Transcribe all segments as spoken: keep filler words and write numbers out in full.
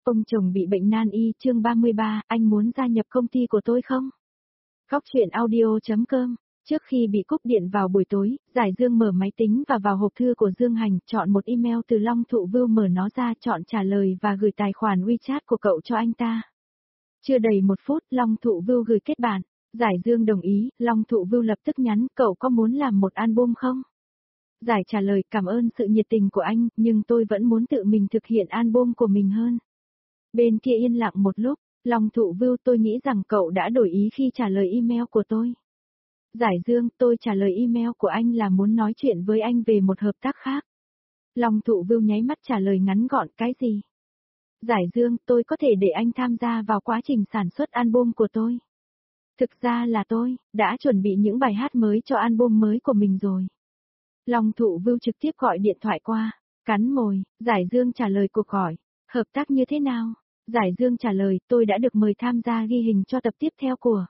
Ông chồng bị bệnh nan y, chương ba mươi ba, anh muốn gia nhập công ty của tôi không? Góc truyện audio.com. Trước khi bị cúp điện vào buổi tối, Giải Dương mở máy tính và vào hộp thư của Dương Hành, chọn một email từ Long Thụ Vưu, mở nó ra, chọn trả lời và gửi tài khoản WeChat của cậu cho anh ta. Chưa đầy một phút, Long Thụ Vưu gửi kết bạn. Giải Dương đồng ý, Long Thụ Vưu lập tức nhắn, cậu có muốn làm một album không? Giải trả lời, cảm ơn sự nhiệt tình của anh, nhưng tôi vẫn muốn tự mình thực hiện album của mình hơn. Bên kia yên lặng một lúc, Long Thụ Vưu, tôi nghĩ rằng cậu đã đổi ý khi trả lời email của tôi. Giải Dương, tôi trả lời email của anh là muốn nói chuyện với anh về một hợp tác khác. Long Thụ Vưu nháy mắt trả lời ngắn gọn, cái gì? Giải Dương, tôi có thể để anh tham gia vào quá trình sản xuất album của tôi. Thực ra là tôi đã chuẩn bị những bài hát mới cho album mới của mình rồi. Long Thụ Vưu trực tiếp gọi điện thoại qua, cắn môi. Giải Dương trả lời cuộc hỏi, hợp tác như thế nào? Giải Dương trả lời, tôi đã được mời tham gia ghi hình cho tập tiếp theo của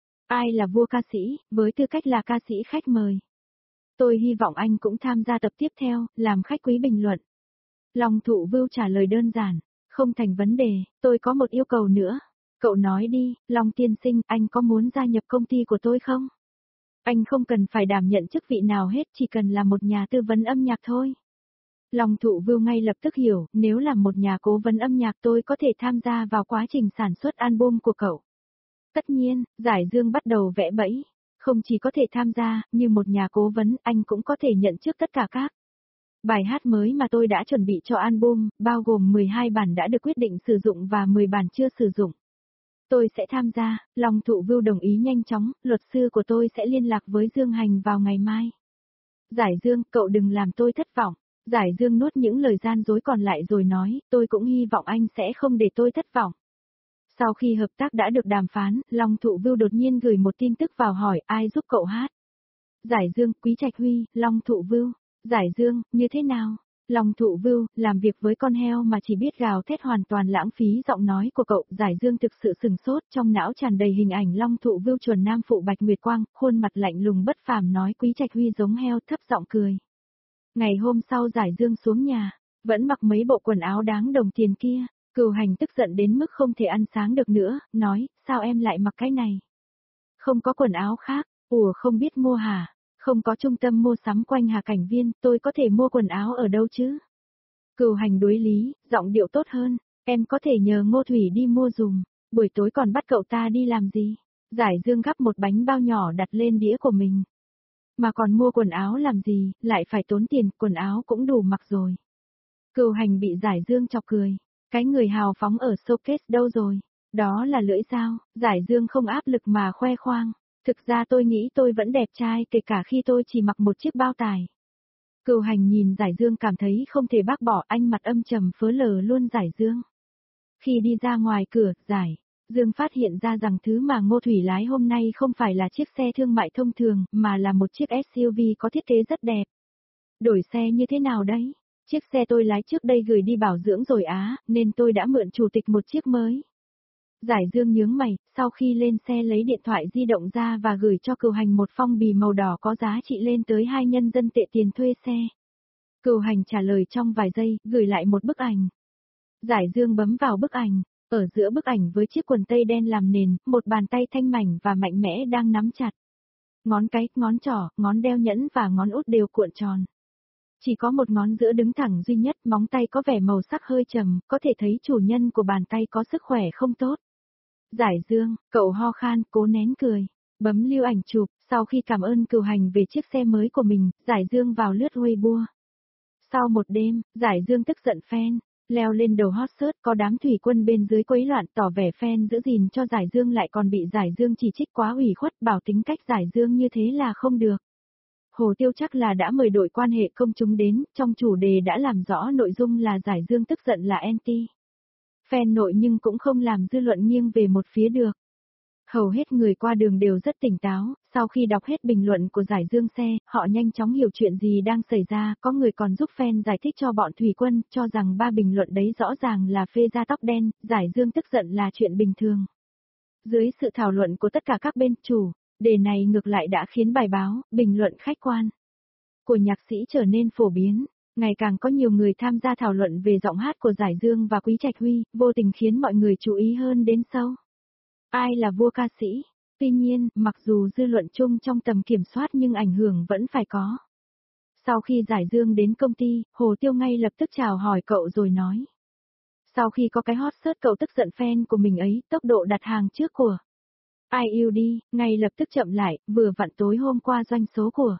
Ai là vua ca sĩ, với tư cách là ca sĩ khách mời. Tôi hy vọng anh cũng tham gia tập tiếp theo, làm khách quý bình luận. Long Thụ Vưu trả lời đơn giản, không thành vấn đề, tôi có một yêu cầu nữa. Cậu nói đi, Long tiên sinh, anh có muốn gia nhập công ty của tôi không? Anh không cần phải đảm nhận chức vị nào hết, chỉ cần là một nhà tư vấn âm nhạc thôi. Long Thụ Vưu ngay lập tức hiểu, nếu là một nhà cố vấn âm nhạc tôi có thể tham gia vào quá trình sản xuất album của cậu. Tất nhiên, Giải Dương bắt đầu vẽ bẫy. Không chỉ có thể tham gia, như một nhà cố vấn, anh cũng có thể nhận trước tất cả các bài hát mới mà tôi đã chuẩn bị cho album, bao gồm mười hai bản đã được quyết định sử dụng và mười bản chưa sử dụng. Tôi sẽ tham gia, Long Thụ Vưu đồng ý nhanh chóng, luật sư của tôi sẽ liên lạc với Dương Hành vào ngày mai. Giải Dương, cậu đừng làm tôi thất vọng. Giải Dương nuốt những lời gian dối còn lại rồi nói, tôi cũng hy vọng anh sẽ không để tôi thất vọng. Sau khi hợp tác đã được đàm phán, Long Thụ Vưu đột nhiên gửi một tin tức vào hỏi ai giúp cậu hát. Giải Dương, Quý Trạch Huy, Long Thụ Vưu. Giải Dương, như thế nào? Long Thụ Vưu, làm việc với con heo mà chỉ biết gào thét hoàn toàn lãng phí giọng nói của cậu. Giải Dương thực sự sừng sốt, trong não tràn đầy hình ảnh Long Thụ Vưu chuẩn nam phụ Bạch Nguyệt Quang, khuôn mặt lạnh lùng bất phàm nói Quý Trạch Huy giống heo, thấp giọng cười. Ngày hôm sau Giải Dương xuống nhà, vẫn mặc mấy bộ quần áo đáng đồng tiền kia. Cửu Hành tức giận đến mức không thể ăn sáng được nữa, nói, sao em lại mặc cái này? Không có quần áo khác, ủa không biết mua hả? Không có trung tâm mua sắm quanh Hà Cảnh Viên, tôi có thể mua quần áo ở đâu chứ? Cửu Hành đối lý, giọng điệu tốt hơn, em có thể nhờ Ngô Thủy đi mua dùm, buổi tối còn bắt cậu ta đi làm gì? Giải Dương gắp một bánh bao nhỏ đặt lên đĩa của mình. Mà còn mua quần áo làm gì, lại phải tốn tiền, quần áo cũng đủ mặc rồi. Cửu Hành bị Giải Dương chọc cười. Cái người hào phóng ở showcase đâu rồi? Đó là lưỡi dao. Giải Dương không áp lực mà khoe khoang. Thực ra tôi nghĩ tôi vẫn đẹp trai kể cả khi tôi chỉ mặc một chiếc bao tải. Cửu Hành nhìn Giải Dương cảm thấy không thể bác bỏ, anh mặt âm trầm phớ lờ luôn Giải Dương. Khi đi ra ngoài cửa, Giải Dương phát hiện ra rằng thứ mà Ngô Thủy lái hôm nay không phải là chiếc xe thương mại thông thường, mà là một chiếc ét u vê có thiết kế rất đẹp. Đổi xe như thế nào đấy? Chiếc xe tôi lái trước đây gửi đi bảo dưỡng rồi á, nên tôi đã mượn chủ tịch một chiếc mới. Giải Dương nhướng mày, sau khi lên xe lấy điện thoại di động ra và gửi cho Cửu Hành một phong bì màu đỏ có giá trị lên tới hai nhân dân tệ tiền thuê xe. Cửu Hành trả lời trong vài giây, gửi lại một bức ảnh. Giải Dương bấm vào bức ảnh, ở giữa bức ảnh với chiếc quần tây đen làm nền, một bàn tay thanh mảnh và mạnh mẽ đang nắm chặt. Ngón cái, ngón trỏ, ngón đeo nhẫn và ngón út đều cuộn tròn. Chỉ có một ngón giữa đứng thẳng duy nhất, móng tay có vẻ màu sắc hơi trầm, có thể thấy chủ nhân của bàn tay có sức khỏe không tốt. Giải Dương, cậu ho khan, cố nén cười, bấm lưu ảnh chụp, sau khi cảm ơn Cửu Hành về chiếc xe mới của mình, Giải Dương vào lướt Weibo. Sau một đêm, Giải Dương tức giận fan, leo lên đầu hot search, có đám thủy quân bên dưới quấy loạn tỏ vẻ fan giữ gìn cho Giải Dương lại còn bị Giải Dương chỉ trích quá ủy khuất, bảo tính cách Giải Dương như thế là không được. Hồ Tiêu chắc là đã mời đội quan hệ công chúng đến, trong chủ đề đã làm rõ nội dung là Giải Dương tức giận là anti fan nội nhưng cũng không làm dư luận nghiêng về một phía được. Hầu hết người qua đường đều rất tỉnh táo, sau khi đọc hết bình luận của Giải Dương xe, họ nhanh chóng hiểu chuyện gì đang xảy ra, có người còn giúp fan giải thích cho bọn thủy quân, cho rằng ba bình luận đấy rõ ràng là phê ra tóc đen, Giải Dương tức giận là chuyện bình thường. Dưới sự thảo luận của tất cả các bên, chủ đề này ngược lại đã khiến bài báo, bình luận khách quan của nhạc sĩ trở nên phổ biến. Ngày càng có nhiều người tham gia thảo luận về giọng hát của Giải Dương và Quý Trạch Huy, vô tình khiến mọi người chú ý hơn đến sâu. Ai là vua ca sĩ? Tuy nhiên, mặc dù dư luận chung trong tầm kiểm soát nhưng ảnh hưởng vẫn phải có. Sau khi Giải Dương đến công ty, Hồ Tiêu ngay lập tức chào hỏi cậu rồi nói. Sau khi có cái hot search cậu tức giận fan của mình ấy, tốc độ đặt hàng trước của ai u đi, ngay lập tức chậm lại, vừa vặn tối hôm qua doanh số của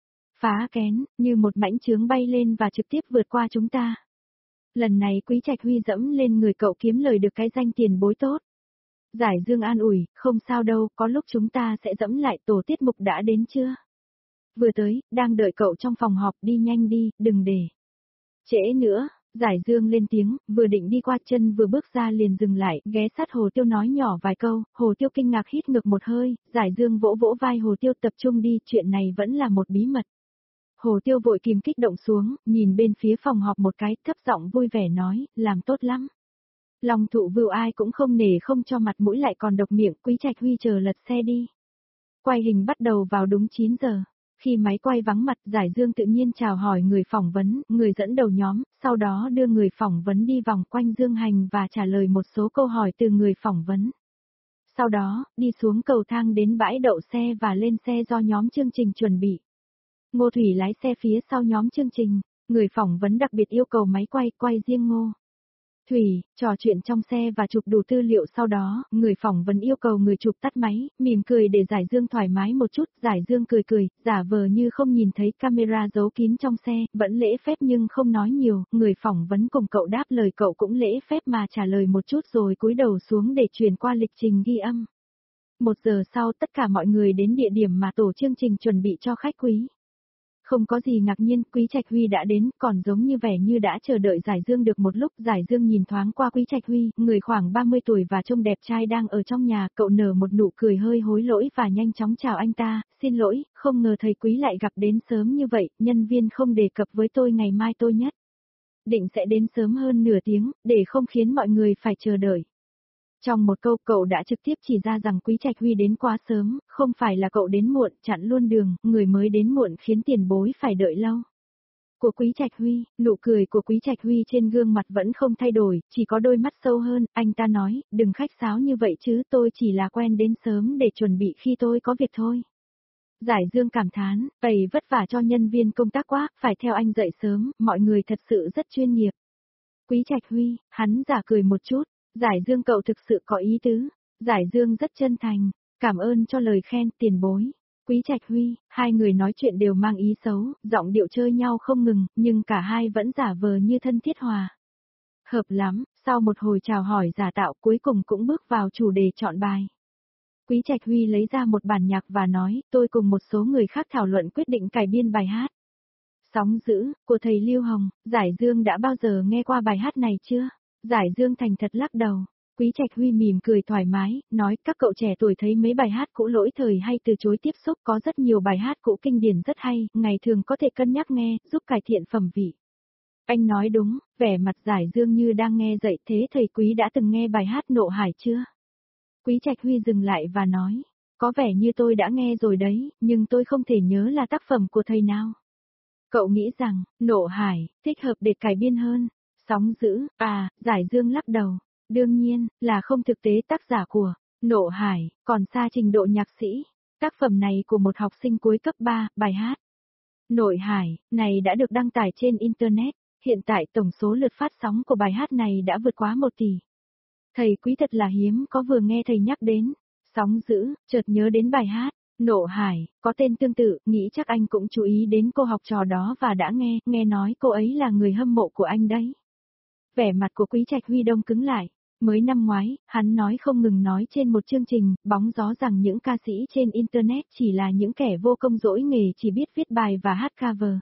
Phá Kén, như một mãnh chướng bay lên và trực tiếp vượt qua chúng ta. Lần này Quý Trạch Huy dẫm lên người cậu kiếm lời được cái danh tiền bối tốt. Giải Dương an ủi, không sao đâu, có lúc chúng ta sẽ dẫm lại, tổ tiết mục đã đến chưa? Vừa tới, đang đợi cậu trong phòng họp, đi nhanh đi, đừng để trễ nữa. Giải Dương lên tiếng, vừa định đi qua, chân vừa bước ra liền dừng lại, ghé sát Hồ Tiêu nói nhỏ vài câu. Hồ Tiêu kinh ngạc hít ngược một hơi, Giải Dương vỗ vỗ vai Hồ Tiêu, tập trung đi, chuyện này vẫn là một bí mật. Hồ Tiêu vội kìm kích động xuống, nhìn bên phía phòng họp một cái, thấp giọng vui vẻ nói, làm tốt lắm. Long Thụ Vưu ai cũng không nể không cho mặt mũi lại còn độc miệng. Quý Trạch Huy chờ lật xe đi. Quay hình bắt đầu vào đúng chín giờ. Khi máy quay vắng mặt, Giải Dương tự nhiên chào hỏi người phỏng vấn, người dẫn đầu nhóm, sau đó đưa người phỏng vấn đi vòng quanh Dương Hành và trả lời một số câu hỏi từ người phỏng vấn. Sau đó, đi xuống cầu thang đến bãi đậu xe và lên xe do nhóm chương trình chuẩn bị. Ngô Thủy lái xe phía sau nhóm chương trình, người phỏng vấn đặc biệt yêu cầu máy quay quay riêng Ngô Thủy, trò chuyện trong xe và chụp đủ tư liệu, sau đó, người phỏng vấn yêu cầu người chụp tắt máy, mỉm cười để Giải Dương thoải mái một chút. Giải Dương cười cười, giả vờ như không nhìn thấy camera giấu kín trong xe, vẫn lễ phép nhưng không nói nhiều. Người phỏng vấn cùng cậu đáp lời, cậu cũng lễ phép mà trả lời một chút rồi cúi đầu xuống để chuyển qua lịch trình ghi âm. Một giờ sau, tất cả mọi người đến địa điểm mà tổ chương trình chuẩn bị cho khách quý. Không có gì ngạc nhiên, Quý Trạch Huy đã đến, còn giống như vẻ như đã chờ đợi Giải Dương được một lúc. Giải Dương nhìn thoáng qua Quý Trạch Huy, người khoảng ba mươi tuổi và trông đẹp trai đang ở trong nhà, cậu nở một nụ cười hơi hối lỗi và nhanh chóng chào anh ta, xin lỗi, không ngờ thầy Quý lại gặp đến sớm như vậy, nhân viên không đề cập với tôi ngày mai tôi nhất định sẽ đến sớm hơn nửa tiếng, để không khiến mọi người phải chờ đợi. Trong một câu, cậu đã trực tiếp chỉ ra rằng Quý Trạch Huy đến quá sớm, không phải là cậu đến muộn, chặn luôn đường, người mới đến muộn khiến tiền bối phải đợi lâu. Của Quý Trạch Huy, nụ cười của Quý Trạch Huy trên gương mặt vẫn không thay đổi, chỉ có đôi mắt sâu hơn, anh ta nói, đừng khách sáo như vậy chứ, tôi chỉ là quen đến sớm để chuẩn bị khi tôi có việc thôi. Giải Dương cảm thán, ầy vất vả cho nhân viên công tác quá, phải theo anh dậy sớm, mọi người thật sự rất chuyên nghiệp. Quý Trạch Huy, hắn giả cười một chút. Giải Dương cậu thực sự có ý tứ. Giải Dương rất chân thành, cảm ơn cho lời khen, tiền bối. Quý Trạch Huy, hai người nói chuyện đều mang ý xấu, giọng điệu chơi nhau không ngừng, nhưng cả hai vẫn giả vờ như thân thiết hòa. Hợp lắm, sau một hồi chào hỏi giả tạo cuối cùng cũng bước vào chủ đề chọn bài. Quý Trạch Huy lấy ra một bản nhạc và nói, tôi cùng một số người khác thảo luận quyết định cải biên bài hát. Sóng dữ, của thầy Lưu Hồng. Giải Dương đã bao giờ nghe qua bài hát này chưa? Giải Dương thành thật lắc đầu. Quý Trạch Huy mỉm cười thoải mái, nói các cậu trẻ tuổi thấy mấy bài hát cũ lỗi thời hay từ chối tiếp xúc, có rất nhiều bài hát cũ kinh điển rất hay, ngày thường có thể cân nhắc nghe, giúp cải thiện phẩm vị. Anh nói đúng, vẻ mặt Giải Dương như đang nghe dạy, thế thầy Quý đã từng nghe bài hát Nộ Hải chưa? Quý Trạch Huy dừng lại và nói, có vẻ như tôi đã nghe rồi đấy, nhưng tôi không thể nhớ là tác phẩm của thầy nào. Cậu nghĩ rằng, Nộ Hải, thích hợp để cải biên hơn. Sóng dữ, à, Giải Dương lắc đầu. Đương nhiên, là không thực tế, tác giả của Nộ Hải, còn xa trình độ nhạc sĩ. Tác phẩm này của một học sinh cuối cấp ba, bài hát Nội Hải, này đã được đăng tải trên Internet. Hiện tại tổng số lượt phát sóng của bài hát này đã vượt quá một tỷ. Thầy Quý thật là hiếm có vừa nghe thầy nhắc đến. Sóng dữ, chợt nhớ đến bài hát Nộ Hải, có tên tương tự, nghĩ chắc anh cũng chú ý đến cô học trò đó và đã nghe, nghe nói cô ấy là người hâm mộ của anh đấy. Vẻ mặt của Quý Trạch Huy đông cứng lại. Mới năm ngoái, hắn nói không ngừng nói trên một chương trình, bóng gió rằng những ca sĩ trên Internet chỉ là những kẻ vô công dỗi nghề chỉ biết viết bài và hát cover.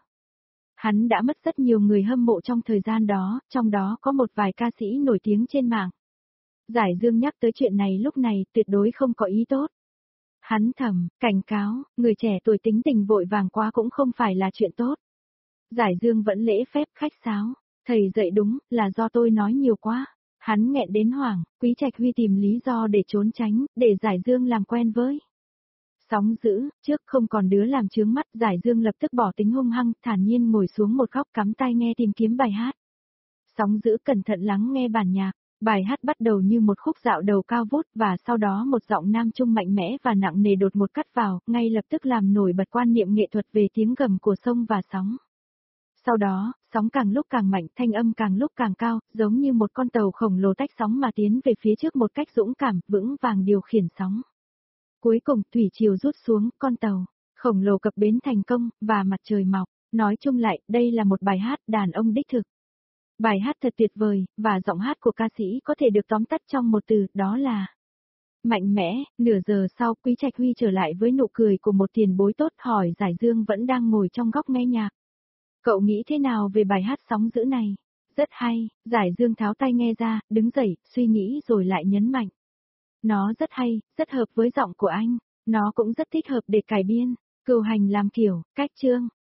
Hắn đã mất rất nhiều người hâm mộ trong thời gian đó, trong đó có một vài ca sĩ nổi tiếng trên mạng. Giải Dương nhắc tới chuyện này lúc này tuyệt đối không có ý tốt. Hắn thầm, cảnh cáo, người trẻ tuổi tính tình vội vàng quá cũng không phải là chuyện tốt. Giải Dương vẫn lễ phép khách sáo. Thầy dạy đúng, là do tôi nói nhiều quá. Hắn nghẹn đến hoảng, Quý Trạch Huy tìm lý do để trốn tránh, để Giải Dương làm quen với. Sóng dữ, trước không còn đứa làm chướng mắt, Giải Dương lập tức bỏ tính hung hăng, thản nhiên ngồi xuống một góc cắm tai nghe tìm kiếm bài hát. Sóng dữ cẩn thận lắng nghe bản nhạc, bài hát bắt đầu như một khúc dạo đầu cao vút và sau đó một giọng nam trung mạnh mẽ và nặng nề đột một cắt vào, ngay lập tức làm nổi bật quan niệm nghệ thuật về tiếng gầm của sông và sóng. Sau đó, sóng càng lúc càng mạnh, thanh âm càng lúc càng cao, giống như một con tàu khổng lồ tách sóng mà tiến về phía trước một cách dũng cảm, vững vàng điều khiển sóng. Cuối cùng, thủy triều rút xuống, con tàu khổng lồ cập bến thành công, và mặt trời mọc. Nói chung lại, đây là một bài hát đàn ông đích thực. Bài hát thật tuyệt vời, và giọng hát của ca sĩ có thể được tóm tắt trong một từ, đó là mạnh mẽ. Nửa giờ sau, Quý Trạch Huy trở lại với nụ cười của một tiền bối tốt, hỏi Giải Dương vẫn đang ngồi trong góc nghe nhạc. Cậu nghĩ thế nào về bài hát Sóng dữ này? Rất hay. Giải Dương tháo tai nghe ra, đứng dậy, suy nghĩ rồi lại nhấn mạnh. Nó rất hay, rất hợp với giọng của anh. Nó cũng rất thích hợp để cải biên. Cửu Hành làm kiểu, cách chương.